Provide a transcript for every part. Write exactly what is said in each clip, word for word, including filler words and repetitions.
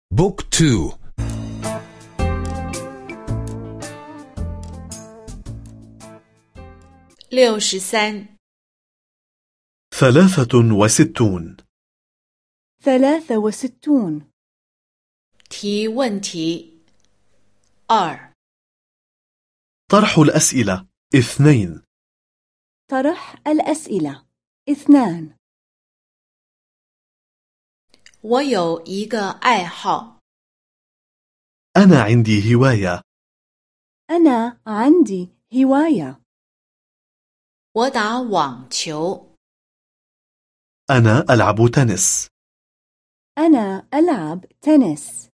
بوك تو. 六十三 ثلاثة وستون. ثلاثة وستون. 提问题二 طرح الأسئلة اثنين. طرح الأسئلة اثنان. 我有一个爱好 أنا عندي هواية. أنا عندي هواية. 我打网球 أنا ألعب تنس. أنا ألعب تنس.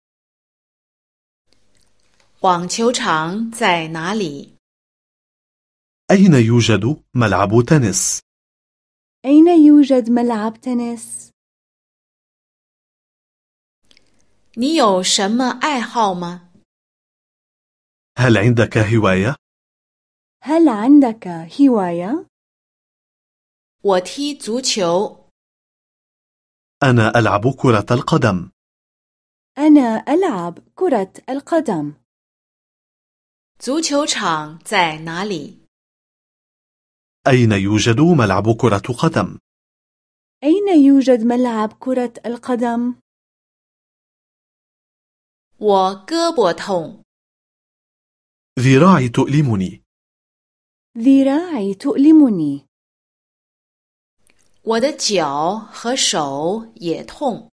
网球场在哪里 أين يوجد ملعب تنس؟ أين يوجد ملعب تنس؟ 你有什么爱好吗 هل عندك هواية؟ هل عندك هواية؟ 我踢足球 أنا ألعب كرة القدم. أنا ألعب كرة القدم. 足球场在哪里 أين يوجد ملعب كرة قدم؟ أين يوجد ملعب كرة القدم؟ 我胳膊痛 ذراعي تؤلمني. ذراعي تؤلمني. 我的脚和手也痛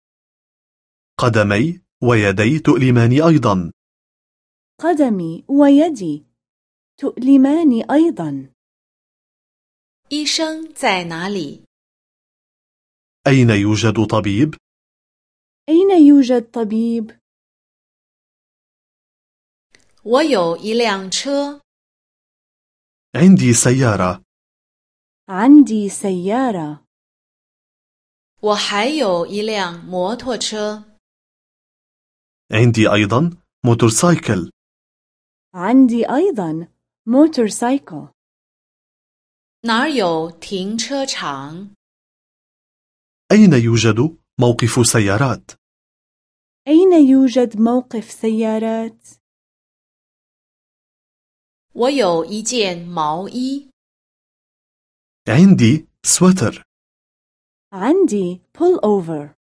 قدمي ويدي تؤلماني أيضا. قدمي ويدي تؤلماني أيضا. 医生在哪里 أين يوجد طبيب؟ أين يوجد طبيب؟ 我有一辆车 عندي سيارة. عندي سيارة. 我还有一辆摩托车 عندي أيضا موتورسايكل. عندي أيضا موتورسايكل. 哪儿有停车场 أين يوجد موقف سيارات؟ أين يوجد موقف سيارات؟ 我有一件毛衣 عندي سويتر. عندي pull over.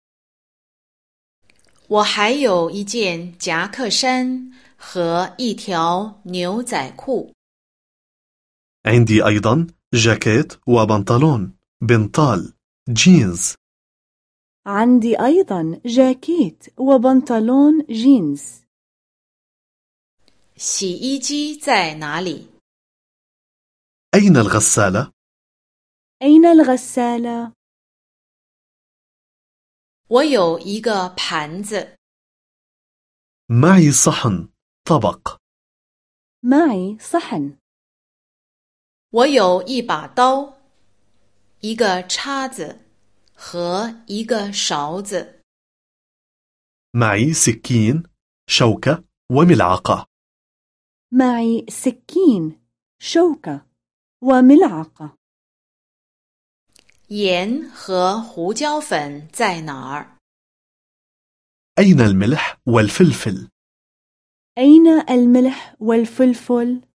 我还有一件夹克衫和一条牛仔裤 عندي أيضا جاكيت وبنطلون بنطال جينز. عندي أيضا جاكيت وبنطلون جينز. 洗衣机在哪里 أين الغسالة؟ أين الغسالة؟ 我有一个盘子 معي صحن طبق. معي صحن. 我有一把刀一个叉子和一个勺子 معي سكين شوكة وملعقة. معي سكين شوكة وملعقة. 盐和胡椒粉在哪儿 أين الملح والفلفل؟ أين الملح والفلفل؟